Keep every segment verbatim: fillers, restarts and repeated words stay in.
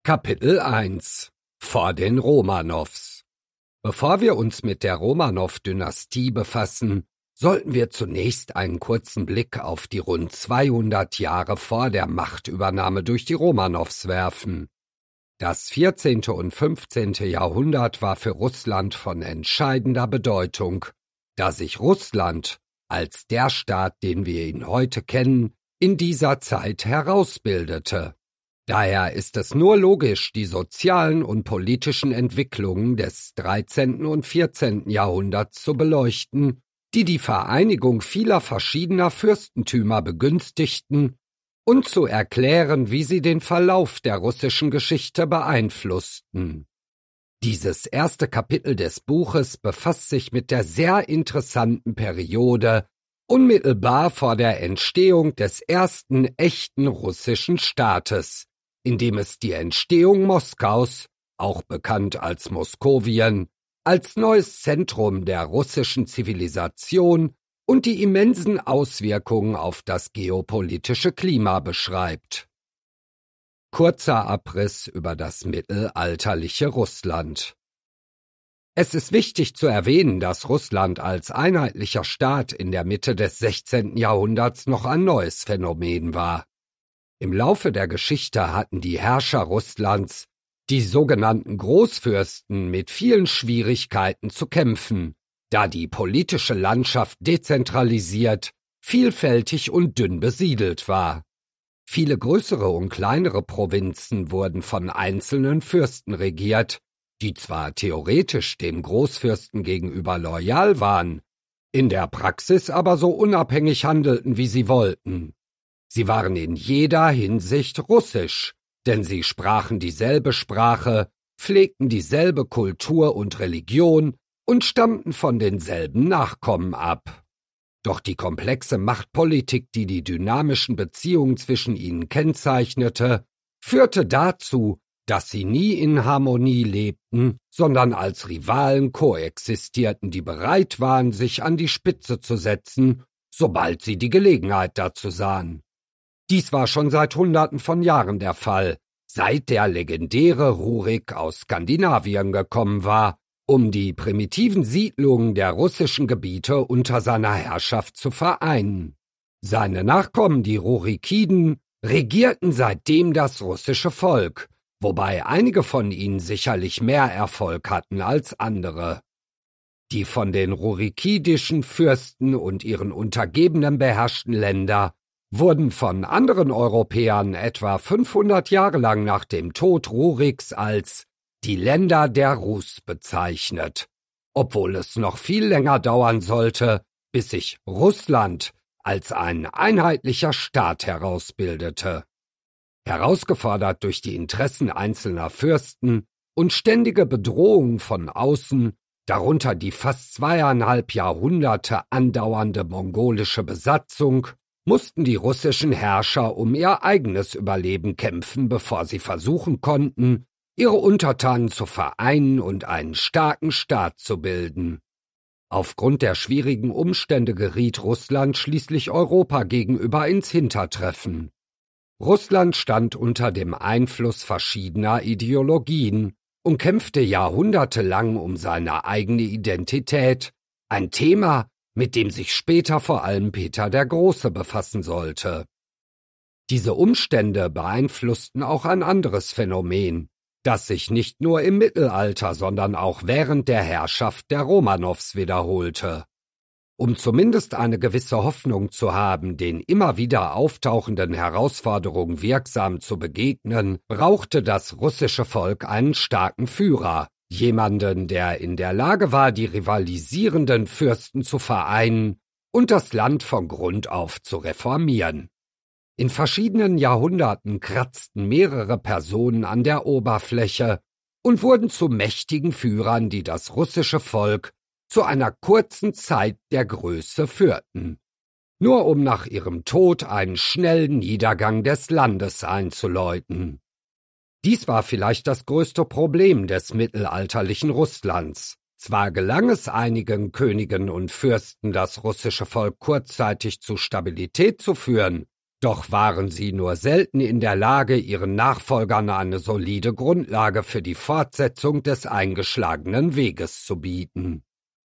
Kapitel eins Vor den Romanows. Bevor wir uns mit der Romanow-Dynastie befassen, sollten wir zunächst einen kurzen Blick auf die rund zweihundert Jahre vor der Machtübernahme durch die Romanows werfen. Das vierzehnte und fünfzehnte Jahrhundert war für Russland von entscheidender Bedeutung, da sich Russland als der Staat, den wir ihn heute kennen, in dieser Zeit herausbildete. Daher ist es nur logisch, die sozialen und politischen Entwicklungen des dreizehnten und vierzehnten Jahrhunderts zu beleuchten, die die Vereinigung vieler verschiedener Fürstentümer begünstigten, und zu erklären, wie sie den Verlauf der russischen Geschichte beeinflussten. Dieses erste Kapitel des Buches befasst sich mit der sehr interessanten Periode unmittelbar vor der Entstehung des ersten echten russischen Staates, in dem es die Entstehung Moskaus, auch bekannt als Moskowien, als neues Zentrum der russischen Zivilisation und die immensen Auswirkungen auf das geopolitische Klima beschreibt. Kurzer Abriss über das mittelalterliche Russland. Es ist wichtig zu erwähnen, dass Russland als einheitlicher Staat in der Mitte des sechzehnten Jahrhunderts noch ein neues Phänomen war. Im Laufe der Geschichte hatten die Herrscher Russlands, die sogenannten Großfürsten, mit vielen Schwierigkeiten zu kämpfen, da die politische Landschaft dezentralisiert, vielfältig und dünn besiedelt war. Viele größere und kleinere Provinzen wurden von einzelnen Fürsten regiert, die zwar theoretisch dem Großfürsten gegenüber loyal waren, in der Praxis aber so unabhängig handelten, wie sie wollten. Sie waren in jeder Hinsicht russisch, denn sie sprachen dieselbe Sprache, pflegten dieselbe Kultur und Religion und stammten von denselben Nachkommen ab. Doch die komplexe Machtpolitik, die die dynamischen Beziehungen zwischen ihnen kennzeichnete, führte dazu, dass sie nie in Harmonie lebten, sondern als Rivalen koexistierten, die bereit waren, sich an die Spitze zu setzen, sobald sie die Gelegenheit dazu sahen. Dies war schon seit Hunderten von Jahren der Fall, seit der legendäre Rurik aus Skandinavien gekommen war, um die primitiven Siedlungen der russischen Gebiete unter seiner Herrschaft zu vereinen. Seine Nachkommen, die Rurikiden, regierten seitdem das russische Volk, wobei einige von ihnen sicherlich mehr Erfolg hatten als andere. Die von den rurikidischen Fürsten und ihren Untergebenen beherrschten Länder wurden von anderen Europäern etwa fünfhundert Jahre lang nach dem Tod Ruriks als die Länder der Rus bezeichnet, obwohl es noch viel länger dauern sollte, bis sich Russland als ein einheitlicher Staat herausbildete. Herausgefordert durch die Interessen einzelner Fürsten und ständige Bedrohungen von außen, darunter die fast zweieinhalb Jahrhunderte andauernde mongolische Besatzung, mussten die russischen Herrscher um ihr eigenes Überleben kämpfen, bevor sie versuchen konnten, ihre Untertanen zu vereinen und einen starken Staat zu bilden. Aufgrund der schwierigen Umstände geriet Russland schließlich Europa gegenüber ins Hintertreffen. Russland stand unter dem Einfluss verschiedener Ideologien und kämpfte jahrhundertelang um seine eigene Identität, ein Thema, mit dem sich später vor allem Peter der Große befassen sollte. Diese Umstände beeinflussten auch ein anderes Phänomen, das sich nicht nur im Mittelalter, sondern auch während der Herrschaft der Romanows wiederholte. Um zumindest eine gewisse Hoffnung zu haben, den immer wieder auftauchenden Herausforderungen wirksam zu begegnen, brauchte das russische Volk einen starken Führer, jemanden, der in der Lage war, die rivalisierenden Fürsten zu vereinen und das Land von Grund auf zu reformieren. In verschiedenen Jahrhunderten kratzten mehrere Personen an der Oberfläche und wurden zu mächtigen Führern, die das russische Volk zu einer kurzen Zeit der Größe führten, nur um nach ihrem Tod einen schnellen Niedergang des Landes einzuläuten. Dies war vielleicht das größte Problem des mittelalterlichen Russlands. Zwar gelang es einigen Königen und Fürsten, das russische Volk kurzzeitig zu Stabilität zu führen, Doch waren sie nur selten in der Lage, ihren Nachfolgern eine solide Grundlage für die Fortsetzung des eingeschlagenen Weges zu bieten.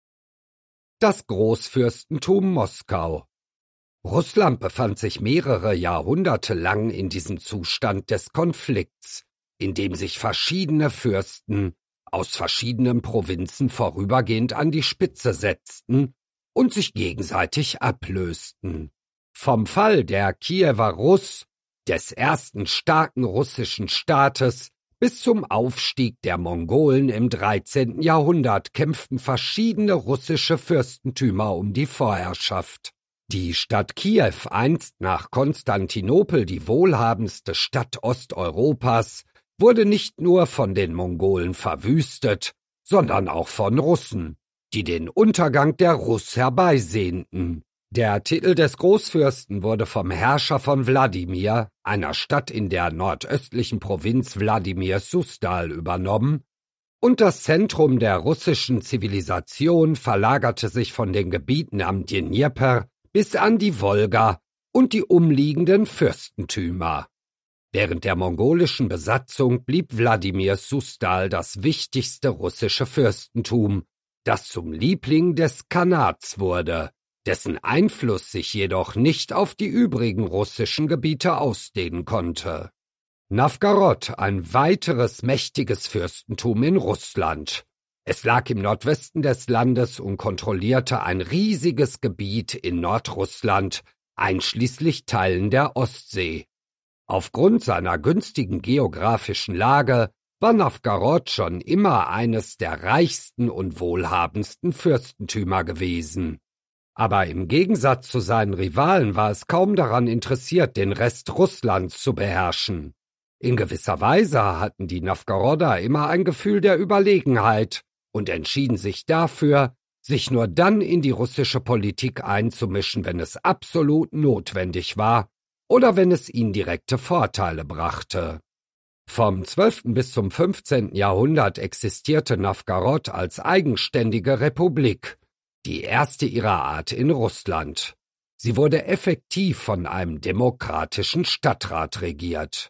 Das Großfürstentum Moskau. Russland befand sich mehrere Jahrhunderte lang in diesem Zustand des Konflikts, in dem sich verschiedene Fürsten aus verschiedenen Provinzen vorübergehend an die Spitze setzten und sich gegenseitig ablösten. Vom Fall der Kiewer Russ, des ersten starken russischen Staates, bis zum Aufstieg der Mongolen im dreizehnten Jahrhundert kämpften verschiedene russische Fürstentümer um die Vorherrschaft. Die Stadt Kiew, einst nach Konstantinopel die wohlhabendste Stadt Osteuropas, wurde nicht nur von den Mongolen verwüstet, sondern auch von Russen, die den Untergang der Russ herbeisehnten. Der Titel des Großfürsten wurde vom Herrscher von Wladimir, einer Stadt in der nordöstlichen Provinz Wladimir Susdal, übernommen, und das Zentrum der russischen Zivilisation verlagerte sich von den Gebieten am Dnjepr bis an die Wolga und die umliegenden Fürstentümer. Während der mongolischen Besatzung blieb Wladimir Susdal das wichtigste russische Fürstentum, das zum Liebling des Khanats wurde, dessen Einfluss sich jedoch nicht auf die übrigen russischen Gebiete ausdehnen konnte. Nawgorod, ein weiteres mächtiges Fürstentum in Russland. Es lag im Nordwesten des Landes und kontrollierte ein riesiges Gebiet in Nordrussland, einschließlich Teilen der Ostsee. Aufgrund seiner günstigen geografischen Lage war Nawgorod schon immer eines der reichsten und wohlhabendsten Fürstentümer gewesen. Aber im Gegensatz zu seinen Rivalen war es kaum daran interessiert, den Rest Russlands zu beherrschen. In gewisser Weise hatten die Nawgoroder immer ein Gefühl der Überlegenheit und entschieden sich dafür, sich nur dann in die russische Politik einzumischen, wenn es absolut notwendig war oder wenn es ihnen direkte Vorteile brachte. Vom zwölften bis zum fünfzehnten Jahrhundert existierte Nawgorod als eigenständige Republik, die erste ihrer Art in Russland. Sie wurde effektiv von einem demokratischen Stadtrat regiert.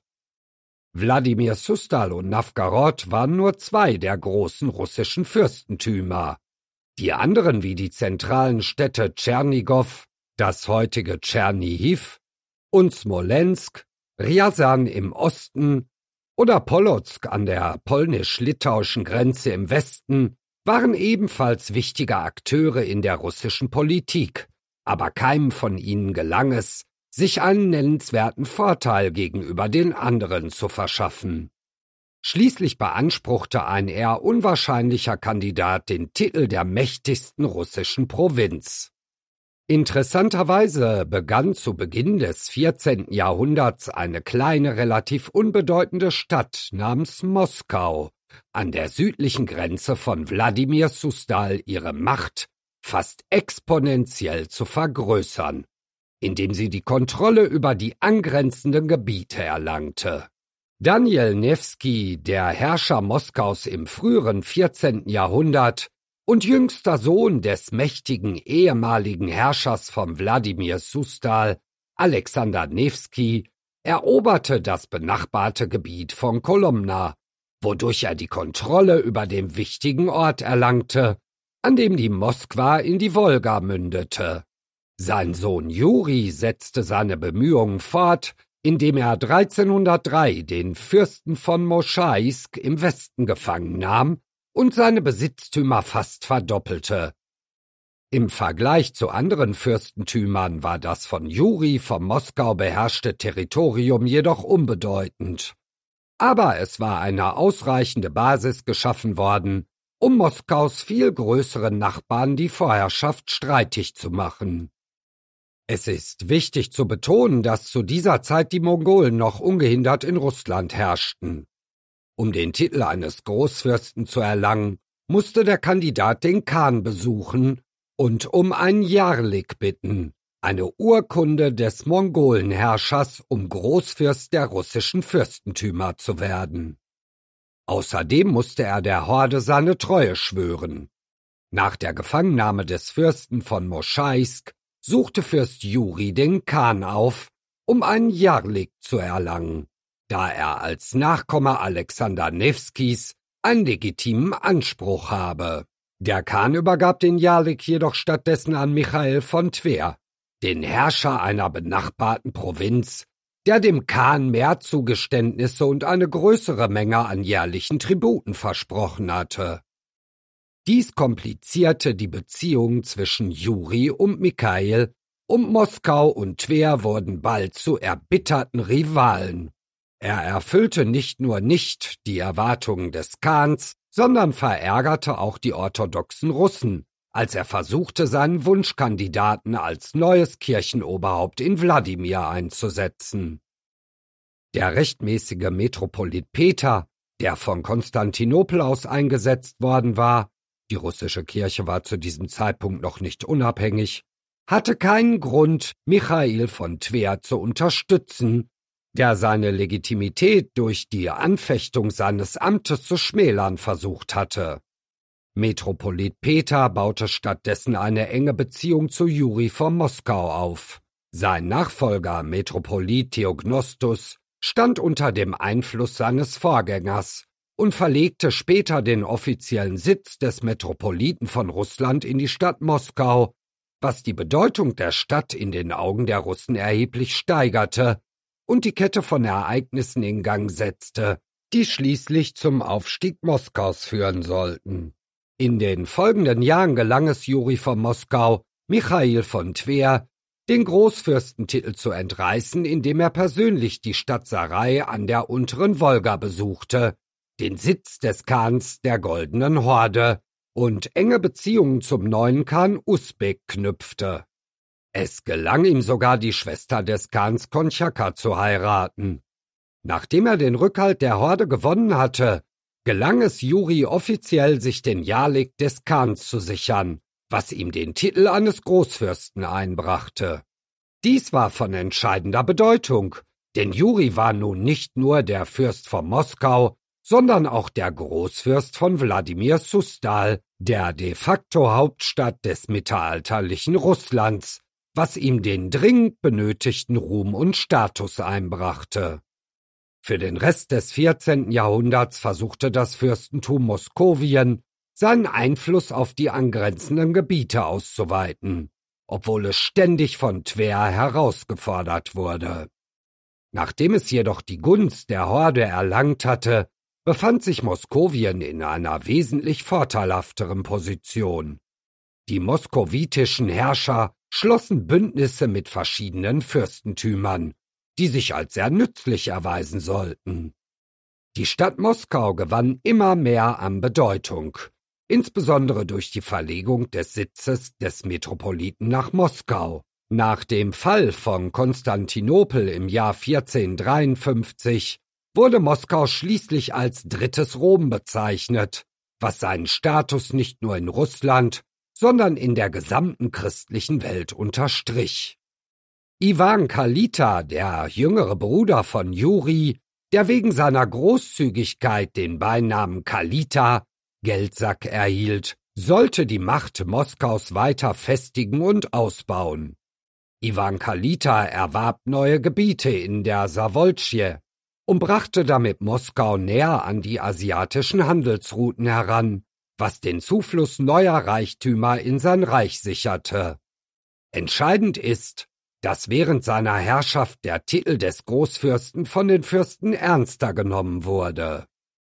Wladimir Susdal und Nawgorod waren nur zwei der großen russischen Fürstentümer. Die anderen, wie die zentralen Städte Tschernigow, das heutige Tschernihiw, und Smolensk, Rjazan im Osten oder Polotsk an der polnisch-litauischen Grenze im Westen, waren ebenfalls wichtige Akteure in der russischen Politik, aber keinem von ihnen gelang es, sich einen nennenswerten Vorteil gegenüber den anderen zu verschaffen. Schließlich beanspruchte ein eher unwahrscheinlicher Kandidat den Titel der mächtigsten russischen Provinz. Interessanterweise begann zu Beginn des vierzehnten Jahrhunderts eine kleine, relativ unbedeutende Stadt namens Moskau an der südlichen Grenze von Wladimir Susdal ihre Macht fast exponentiell zu vergrößern, indem sie die Kontrolle über die angrenzenden Gebiete erlangte. Daniel Newski, der Herrscher Moskaus im früheren vierzehnten Jahrhundert und jüngster Sohn des mächtigen ehemaligen Herrschers von Wladimir Susdal, Alexander Newski, eroberte das benachbarte Gebiet von Kolomna, wodurch er die Kontrolle über den wichtigen Ort erlangte, an dem die Moskwa in die Wolga mündete. Sein Sohn Juri setzte seine Bemühungen fort, indem er dreizehnhundertdrei den Fürsten von Moschaisk im Westen gefangen nahm und seine Besitztümer fast verdoppelte. Im Vergleich zu anderen Fürstentümern war das von Juri von Moskau beherrschte Territorium jedoch unbedeutend. Aber es war eine ausreichende Basis geschaffen worden, um Moskaus viel größeren Nachbarn die Vorherrschaft streitig zu machen. Es ist wichtig zu betonen, dass zu dieser Zeit die Mongolen noch ungehindert in Russland herrschten. Um den Titel eines Großfürsten zu erlangen, musste der Kandidat den Khan besuchen und um einen Jarlik bitten, eine Urkunde des Mongolenherrschers, um Großfürst der russischen Fürstentümer zu werden. Außerdem musste er der Horde seine Treue schwören. Nach der Gefangennahme des Fürsten von Moschaisk suchte Fürst Juri den Khan auf um einen Jarlig zu erlangen, da er als Nachkomme Alexander Newskis einen legitimen Anspruch habe. Der Khan übergab den Jarlig jedoch stattdessen an Michael von Twer, den Herrscher einer benachbarten Provinz, der dem Khan mehr Zugeständnisse und eine größere Menge an jährlichen Tributen versprochen hatte. Dies komplizierte die Beziehungen zwischen Juri und Michael, und Moskau und Twer wurden bald zu erbitterten Rivalen. Er erfüllte nicht nur nicht die Erwartungen des Khans, sondern verärgerte auch die orthodoxen Russen, als er versuchte, seinen Wunschkandidaten als neues Kirchenoberhaupt in Wladimir einzusetzen. Der rechtmäßige Metropolit Peter, der von Konstantinopel aus eingesetzt worden war, die russische Kirche war zu diesem Zeitpunkt noch nicht unabhängig, hatte keinen Grund, Michael von Twer zu unterstützen, der seine Legitimität durch die Anfechtung seines Amtes zu schmälern versucht hatte. Metropolit Peter baute stattdessen eine enge Beziehung zu Juri von Moskau auf. Sein Nachfolger Metropolit Theognostus stand unter dem Einfluss seines Vorgängers und verlegte später den offiziellen Sitz des Metropoliten von Russland in die Stadt Moskau, was die Bedeutung der Stadt in den Augen der Russen erheblich steigerte und die Kette von Ereignissen in Gang setzte, die schließlich zum Aufstieg Moskaus führen sollten. In den folgenden Jahren gelang es Juri von Moskau, Michael von Twer, den Großfürstentitel zu entreißen, indem er persönlich die Stadt Sarai an der unteren Wolga besuchte, den Sitz des Khans der Goldenen Horde, und enge Beziehungen zum neuen Khan Usbek knüpfte. Es gelang ihm sogar, die Schwester des Khans Konchaka zu heiraten. Nachdem er den Rückhalt der Horde gewonnen hatte, gelang es Juri offiziell, sich den Jarlig des Khans zu sichern, was ihm den Titel eines Großfürsten einbrachte. Dies war von entscheidender Bedeutung, denn Juri war nun nicht nur der Fürst von Moskau, sondern auch der Großfürst von Wladimir Susdal, der de facto Hauptstadt des mittelalterlichen Russlands, was ihm den dringend benötigten Ruhm und Status einbrachte. Für den Rest des vierzehnten Jahrhunderts versuchte das Fürstentum Moskowien, seinen Einfluss auf die angrenzenden Gebiete auszuweiten, obwohl es ständig von Twer herausgefordert wurde. Nachdem es jedoch die Gunst der Horde erlangt hatte, befand sich Moskowien in einer wesentlich vorteilhafteren Position. Die moskowitischen Herrscher schlossen Bündnisse mit verschiedenen Fürstentümern, die sich als sehr nützlich erweisen sollten. Die Stadt Moskau gewann immer mehr an Bedeutung, insbesondere durch die Verlegung des Sitzes des Metropoliten nach Moskau. Nach dem Fall von Konstantinopel im Jahr vierzehnhundertdreiundfünfzig wurde Moskau schließlich als drittes Rom bezeichnet, was seinen Status nicht nur in Russland, sondern in der gesamten christlichen Welt unterstrich. Iwan Kalita, der jüngere Bruder von Juri, der wegen seiner Großzügigkeit den Beinamen Kalita, Geldsack, erhielt, sollte die Macht Moskaus weiter festigen und ausbauen. Iwan Kalita erwarb neue Gebiete in der Sawolsche und brachte damit Moskau näher an die asiatischen Handelsrouten heran, was den Zufluss neuer Reichtümer in sein Reich sicherte. Entscheidend ist, dass während seiner Herrschaft der Titel des Großfürsten von den Fürsten ernster genommen wurde.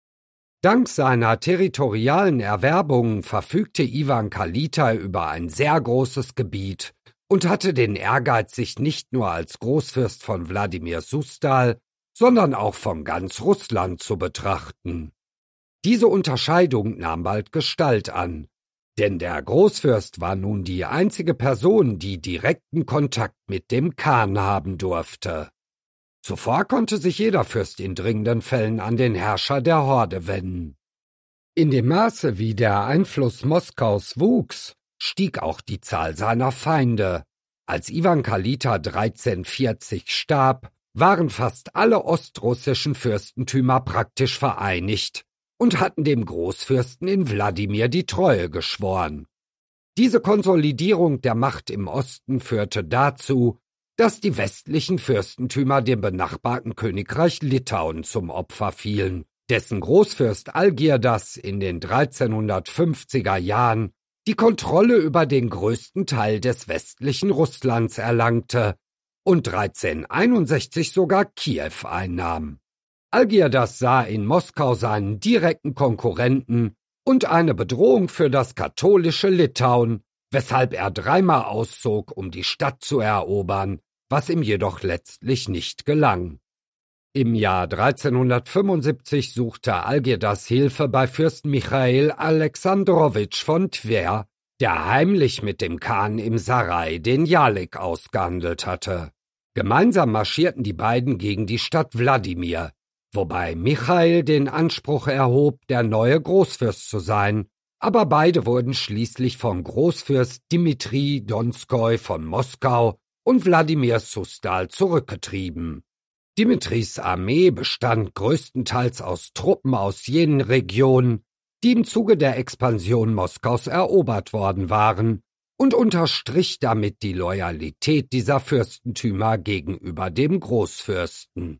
Dank seiner territorialen Erwerbungen verfügte Iwan Kalita über ein sehr großes Gebiet und hatte den Ehrgeiz, sich nicht nur als Großfürst von Wladimir Susdal, sondern auch von ganz Russland zu betrachten. Diese Unterscheidung nahm bald Gestalt an, denn der Großfürst war nun die einzige Person, die direkten Kontakt mit dem Khan haben durfte. Zuvor konnte sich jeder Fürst in dringenden Fällen an den Herrscher der Horde wenden. In dem Maße, wie der Einfluss Moskaus wuchs, stieg auch die Zahl seiner Feinde. Als Iwan Kalita dreizehnhundertvierzig starb, waren fast alle ostrussischen Fürstentümer praktisch vereinigt und hatten dem Großfürsten in Wladimir die Treue geschworen. Diese Konsolidierung der Macht im Osten führte dazu, dass die westlichen Fürstentümer dem benachbarten Königreich Litauen zum Opfer fielen, dessen Großfürst Algirdas in den dreizehnhundertfünfziger Jahren die Kontrolle über den größten Teil des westlichen Russlands erlangte und dreizehnhunderteinundsechzig sogar Kiew einnahm. Algirdas sah in Moskau seinen direkten Konkurrenten und eine Bedrohung für das katholische Litauen, weshalb er dreimal auszog, um die Stadt zu erobern, was ihm jedoch letztlich nicht gelang. Im Jahr dreizehnhundertfünfundsiebzig suchte Algirdas Hilfe bei Fürst Michail Alexandrowitsch von Twer, der heimlich mit dem Khan im Sarai den Jalik ausgehandelt hatte. Gemeinsam marschierten die beiden gegen die Stadt Wladimir, wobei Michail den Anspruch erhob, der neue Großfürst zu sein, aber beide wurden schließlich von Großfürst Dimitri Donskoi von Moskau und Wladimir Susdal zurückgetrieben. Dimitris Armee bestand größtenteils aus Truppen aus jenen Regionen, die im Zuge der Expansion Moskaus erobert worden waren, und unterstrich damit die Loyalität dieser Fürstentümer gegenüber dem Großfürsten.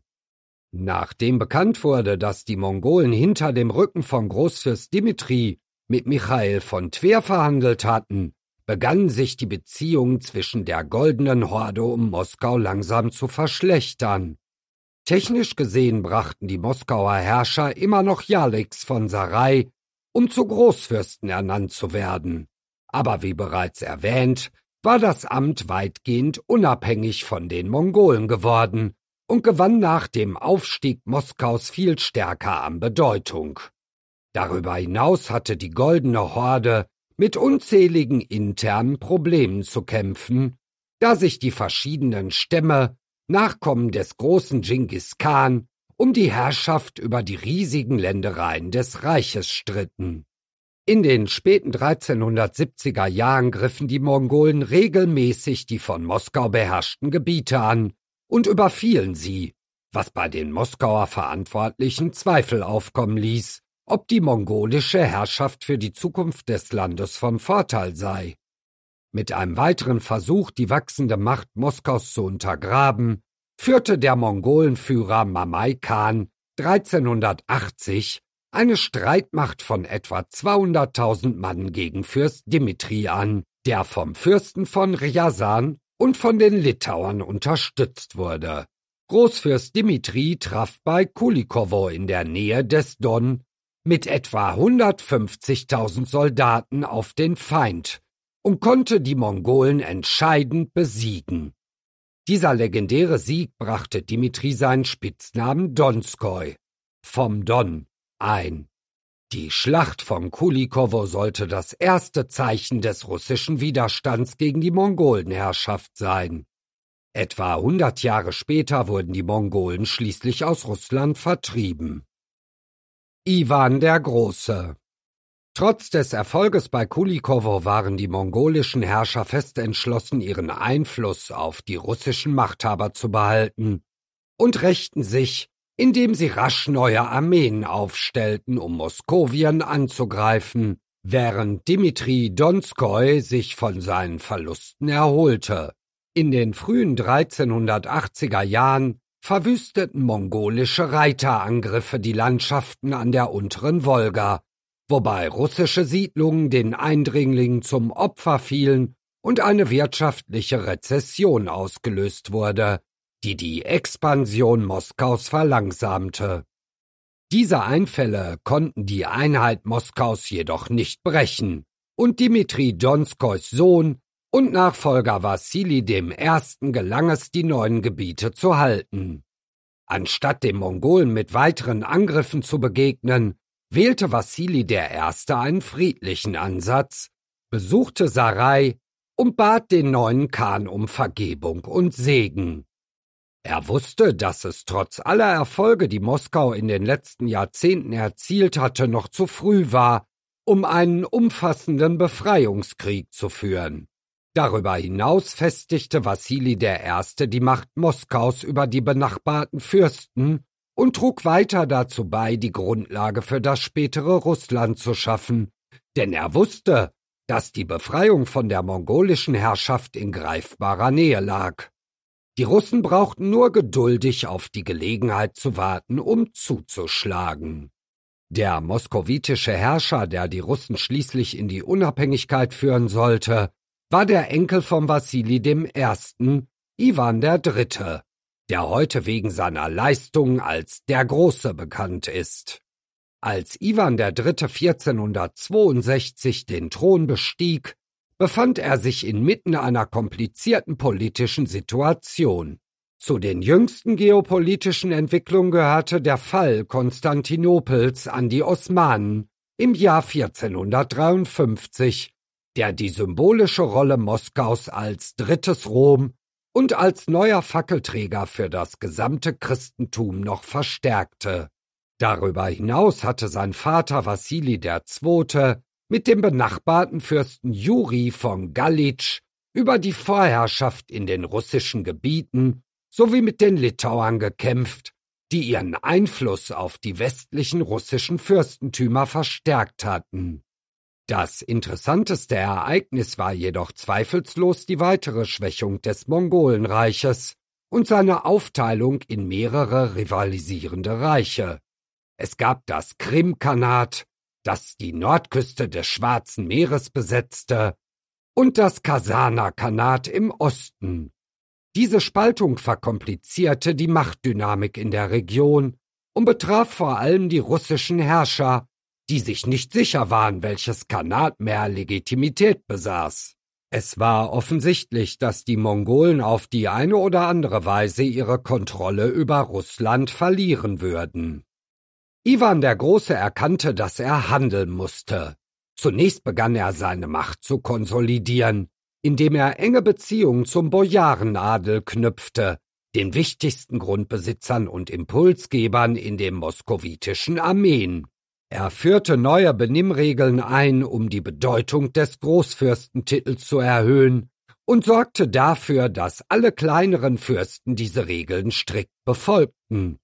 Nachdem bekannt wurde, dass die Mongolen hinter dem Rücken von Großfürst Dimitri mit Michail von Twer verhandelt hatten, begannen sich die Beziehungen zwischen der Goldenen Horde um Moskau langsam zu verschlechtern. Technisch gesehen brachten die Moskauer Herrscher immer noch Jaliks von Sarai, um zu Großfürsten ernannt zu werden. Aber wie bereits erwähnt, war das Amt weitgehend unabhängig von den Mongolen geworden und gewann nach dem Aufstieg Moskaus viel stärker an Bedeutung. Darüber hinaus hatte die Goldene Horde mit unzähligen internen Problemen zu kämpfen, da sich die verschiedenen Stämme, Nachkommen des großen Dschingis Khan, um die Herrschaft über die riesigen Ländereien des Reiches stritten. In den späten dreizehnhundertsiebziger Jahren griffen die Mongolen regelmäßig die von Moskau beherrschten Gebiete an und überfielen sie, was bei den Moskauer Verantwortlichen Zweifel aufkommen ließ, ob die mongolische Herrschaft für die Zukunft des Landes von Vorteil sei. Mit einem weiteren Versuch, die wachsende Macht Moskaus zu untergraben, führte der Mongolenführer Mamai Khan dreizehnhundertachtzig eine Streitmacht von etwa zweihunderttausend Mann gegen Fürst Dimitri an, der vom Fürsten von Rjasan und von den Litauern unterstützt wurde. Großfürst Dimitri traf bei Kulikowo in der Nähe des Don mit etwa hundertfünfzigtausend Soldaten auf den Feind und konnte die Mongolen entscheidend besiegen. Dieser legendäre Sieg brachte Dimitri seinen Spitznamen Donskoi, vom Don, ein. Die Schlacht von Kulikowo sollte das erste Zeichen des russischen Widerstands gegen die Mongolenherrschaft sein. Etwa hundert Jahre später wurden die Mongolen schließlich aus Russland vertrieben. Iwan der Große. Trotz des Erfolges bei Kulikowo waren die mongolischen Herrscher fest entschlossen, ihren Einfluss auf die russischen Machthaber zu behalten und rächten sich, indem sie rasch neue Armeen aufstellten, um Moskowien anzugreifen, während Dimitri Donskoi sich von seinen Verlusten erholte. In den frühen dreizehnhundertachtziger Jahren verwüsteten mongolische Reiterangriffe die Landschaften an der unteren Wolga, wobei russische Siedlungen den Eindringlingen zum Opfer fielen und eine wirtschaftliche Rezession ausgelöst wurde, die die Expansion Moskaus verlangsamte. Diese Einfälle konnten die Einheit Moskaus jedoch nicht brechen, und Dimitri Donskois Sohn und Nachfolger Wassili dem Ersten gelang es, die neuen Gebiete zu halten. Anstatt den Mongolen mit weiteren Angriffen zu begegnen, wählte Wassili der Erste einen friedlichen Ansatz, besuchte Sarai und bat den neuen Khan um Vergebung und Segen. Er wusste, dass es trotz aller Erfolge, die Moskau in den letzten Jahrzehnten erzielt hatte, noch zu früh war, um einen umfassenden Befreiungskrieg zu führen. Darüber hinaus festigte Wassili der Erste die Macht Moskaus über die benachbarten Fürsten und trug weiter dazu bei, die Grundlage für das spätere Russland zu schaffen, denn er wusste, dass die Befreiung von der mongolischen Herrschaft in greifbarer Nähe lag. Die Russen brauchten nur geduldig auf die Gelegenheit zu warten, um zuzuschlagen. Der moskowitische Herrscher, der die Russen schließlich in die Unabhängigkeit führen sollte, war der Enkel von Wassili dem Ersten, Iwan der Dritte, der heute wegen seiner Leistungen als der Große bekannt ist. Als Iwan der Dritte vierzehnhundertzweiundsechzig den Thron bestieg, befand er sich inmitten einer komplizierten politischen Situation. Zu den jüngsten geopolitischen Entwicklungen gehörte der Fall Konstantinopels an die Osmanen im Jahr vierzehnhundertdreiundfünfzig, der die symbolische Rolle Moskaus als drittes Rom und als neuer Fackelträger für das gesamte Christentum noch verstärkte. Darüber hinaus hatte sein Vater Wassili der Zweite mit dem benachbarten Fürsten Juri von Galitsch über die Vorherrschaft in den russischen Gebieten sowie mit den Litauern gekämpft, die ihren Einfluss auf die westlichen russischen Fürstentümer verstärkt hatten. Das interessanteste Ereignis war jedoch zweifellos die weitere Schwächung des Mongolenreiches und seine Aufteilung in mehrere rivalisierende Reiche. Es gab das Krimkhanat, das die Nordküste des Schwarzen Meeres besetzte, und das Kasaner-Khanat im Osten. Diese Spaltung verkomplizierte die Machtdynamik in der Region und betraf vor allem die russischen Herrscher, die sich nicht sicher waren, welches Khanat mehr Legitimität besaß. Es war offensichtlich, dass die Mongolen auf die eine oder andere Weise ihre Kontrolle über Russland verlieren würden. Iwan der Große erkannte, dass er handeln musste. Zunächst begann er seine Macht zu konsolidieren, indem er enge Beziehungen zum Bojarenadel knüpfte, den wichtigsten Grundbesitzern und Impulsgebern in den moskowitischen Armeen. Er führte neue Benimmregeln ein, um die Bedeutung des Großfürstentitels zu erhöhen, und sorgte dafür, dass alle kleineren Fürsten diese Regeln strikt befolgten.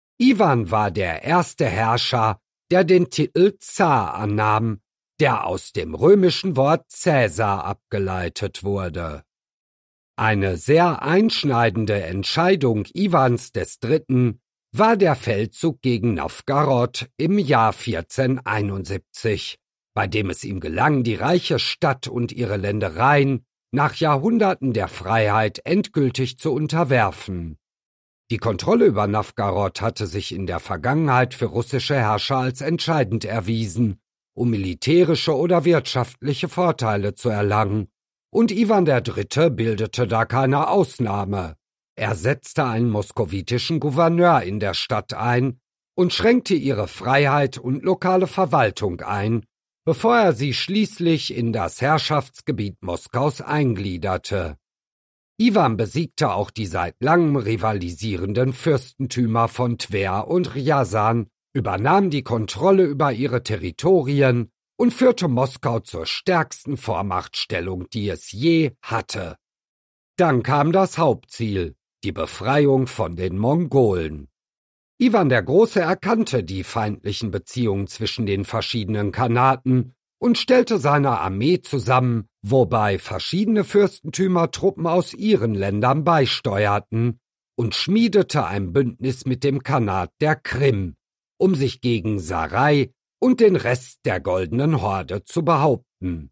Iwan war der erste Herrscher, der den Titel Zar annahm, der aus dem römischen Wort Caesar abgeleitet wurde. Eine sehr einschneidende Entscheidung Iwans des Dritten war der Feldzug gegen Nowgorod im Jahr vierzehnhunderteinundsiebzig, bei dem es ihm gelang, die reiche Stadt und ihre Ländereien nach Jahrhunderten der Freiheit endgültig zu unterwerfen. Die Kontrolle über Nowgorod hatte sich in der Vergangenheit für russische Herrscher als entscheidend erwiesen, um militärische oder wirtschaftliche Vorteile zu erlangen, und Iwan der Dritte bildete da keine Ausnahme. Er setzte einen moskowitischen Gouverneur in der Stadt ein und schränkte ihre Freiheit und lokale Verwaltung ein, bevor er sie schließlich in das Herrschaftsgebiet Moskaus eingliederte. Iwan besiegte auch die seit langem rivalisierenden Fürstentümer von Twer und Rjasan, übernahm die Kontrolle über ihre Territorien und führte Moskau zur stärksten Vormachtstellung, die es je hatte. Dann kam das Hauptziel, die Befreiung von den Mongolen. Iwan der Große erkannte die feindlichen Beziehungen zwischen den verschiedenen Khanaten und stellte seine Armee zusammen, wobei verschiedene Fürstentümer Truppen aus ihren Ländern beisteuerten, und schmiedete ein Bündnis mit dem Khanat der Krim, um sich gegen Sarai und den Rest der Goldenen Horde zu behaupten.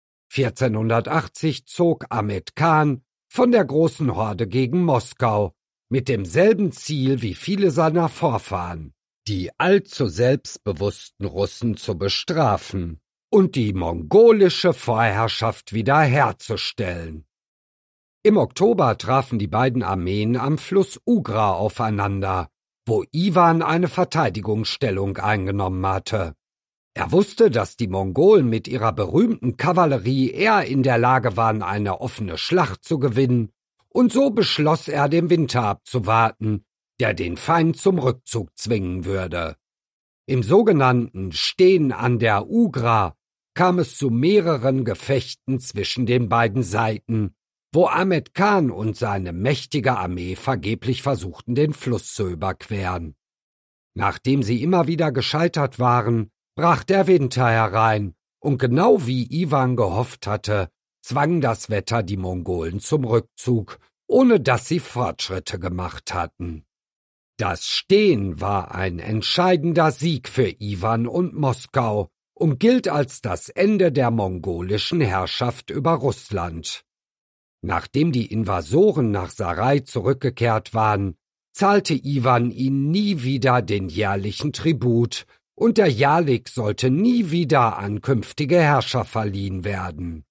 vierzehnhundertachtzig zog Ahmed Khan von der Großen Horde gegen Moskau, mit demselben Ziel wie viele seiner Vorfahren, die allzu selbstbewussten Russen zu bestrafen und die mongolische Vorherrschaft wiederherzustellen. Im Oktober trafen die beiden Armeen am Fluss Ugra aufeinander, wo Iwan eine Verteidigungsstellung eingenommen hatte. Er wusste, dass die Mongolen mit ihrer berühmten Kavallerie eher in der Lage waren, eine offene Schlacht zu gewinnen, und so beschloss er, den Winter abzuwarten, der den Feind zum Rückzug zwingen würde. Im sogenannten Stehen an der Ugra kam es zu mehreren Gefechten zwischen den beiden Seiten, wo Ahmed Khan und seine mächtige Armee vergeblich versuchten, den Fluss zu überqueren. Nachdem sie immer wieder gescheitert waren, brach der Winter herein, und genau wie Iwan gehofft hatte, zwang das Wetter die Mongolen zum Rückzug, ohne dass sie Fortschritte gemacht hatten. Das Stehen war ein entscheidender Sieg für Iwan und Moskau und gilt als das Ende der mongolischen Herrschaft über Russland. Nachdem die Invasoren nach Sarai zurückgekehrt waren, zahlte Iwan ihnen nie wieder den jährlichen Tribut, und der Jalik sollte nie wieder an künftige Herrscher verliehen werden.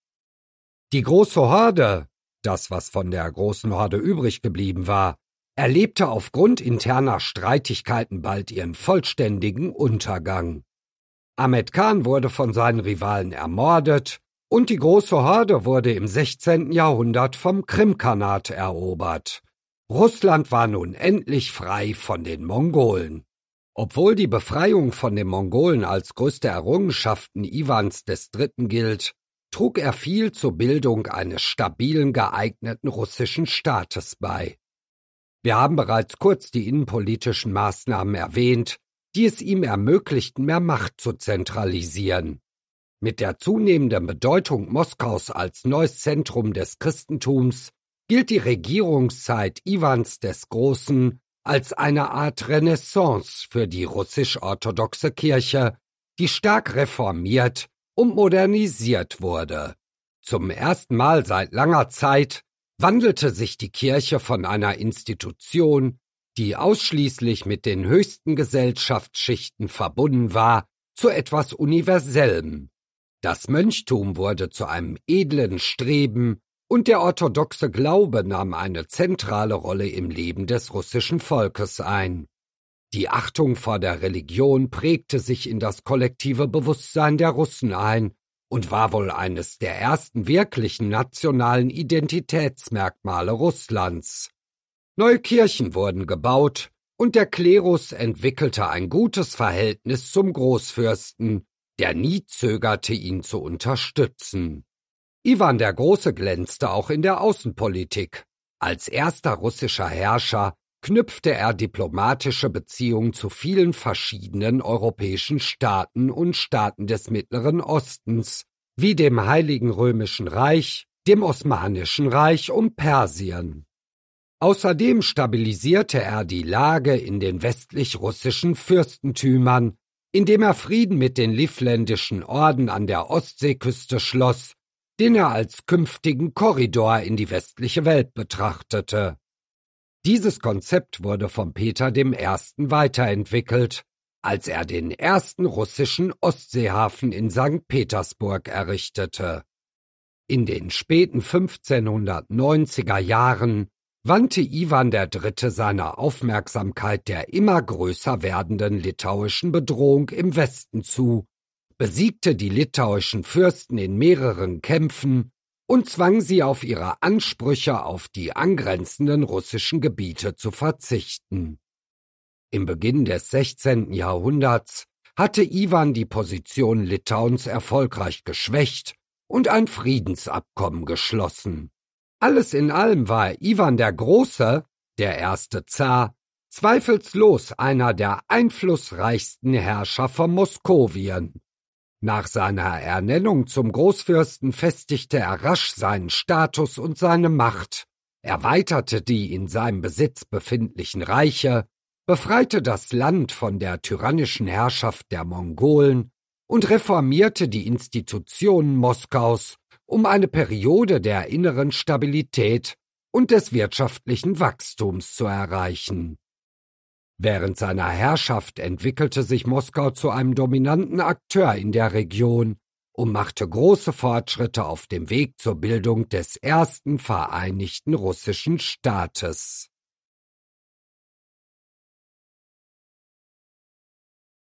Die große Horde, das was von der großen Horde übrig geblieben war, erlebte aufgrund interner Streitigkeiten bald ihren vollständigen Untergang. Ahmed Khan wurde von seinen Rivalen ermordet und die große Horde wurde im sechzehnten Jahrhundert vom Krimkhanat erobert. Russland war nun endlich frei von den Mongolen. Obwohl die Befreiung von den Mongolen als größte Errungenschaften Iwans des Dritten gilt, trug er viel zur Bildung eines stabilen, geeigneten russischen Staates bei. Wir haben bereits kurz die innenpolitischen Maßnahmen erwähnt, die es ihm ermöglichten, mehr Macht zu zentralisieren. Mit der zunehmenden Bedeutung Moskaus als neues Zentrum des Christentums gilt die Regierungszeit Iwans des Großen als eine Art Renaissance für die russisch-orthodoxe Kirche, die stark reformiert und modernisiert wurde. Zum ersten Mal seit langer Zeit wandelte sich die Kirche von einer Institution, die ausschließlich mit den höchsten Gesellschaftsschichten verbunden war, zu etwas Universellem. Das Mönchtum wurde zu einem edlen Streben und der orthodoxe Glaube nahm eine zentrale Rolle im Leben des russischen Volkes ein. Die Achtung vor der Religion prägte sich in das kollektive Bewusstsein der Russen ein und war wohl eines der ersten wirklichen nationalen Identitätsmerkmale Russlands. Neue Kirchen wurden gebaut und der Klerus entwickelte ein gutes Verhältnis zum Großfürsten, der nie zögerte, ihn zu unterstützen. Iwan der Große glänzte auch in der Außenpolitik. Als erster russischer Herrscher knüpfte er diplomatische Beziehungen zu vielen verschiedenen europäischen Staaten und Staaten des Mittleren Ostens, wie dem Heiligen Römischen Reich, dem Osmanischen Reich und Persien. Außerdem stabilisierte er die Lage in den westlich-russischen Fürstentümern, indem er Frieden mit den livländischen Orden an der Ostseeküste schloss, den er als künftigen Korridor in die westliche Welt betrachtete. Dieses Konzept wurde von Peter dem Ersten weiterentwickelt, als er den ersten russischen Ostseehafen in Sankt Petersburg errichtete. In den späten fünfzehnhundertneunziger Jahren wandte Iwan der Dritte seine Aufmerksamkeit der immer größer werdenden litauischen Bedrohung im Westen zu, besiegte die litauischen Fürsten in mehreren Kämpfen und zwang sie auf ihre Ansprüche auf die angrenzenden russischen Gebiete zu verzichten. Im Beginn des sechzehnten Jahrhunderts hatte Iwan die Position Litauens erfolgreich geschwächt und ein Friedensabkommen geschlossen. Alles in allem war Iwan der Große, der erste Zar, zweifellos einer der einflussreichsten Herrscher von Moskowien. Nach seiner Ernennung zum Großfürsten festigte er rasch seinen Status und seine Macht, erweiterte die in seinem Besitz befindlichen Reiche, befreite das Land von der tyrannischen Herrschaft der Mongolen und reformierte die Institutionen Moskaus, um eine Periode der inneren Stabilität und des wirtschaftlichen Wachstums zu erreichen. Während seiner Herrschaft entwickelte sich Moskau zu einem dominanten Akteur in der Region und machte große Fortschritte auf dem Weg zur Bildung des ersten vereinigten russischen Staates.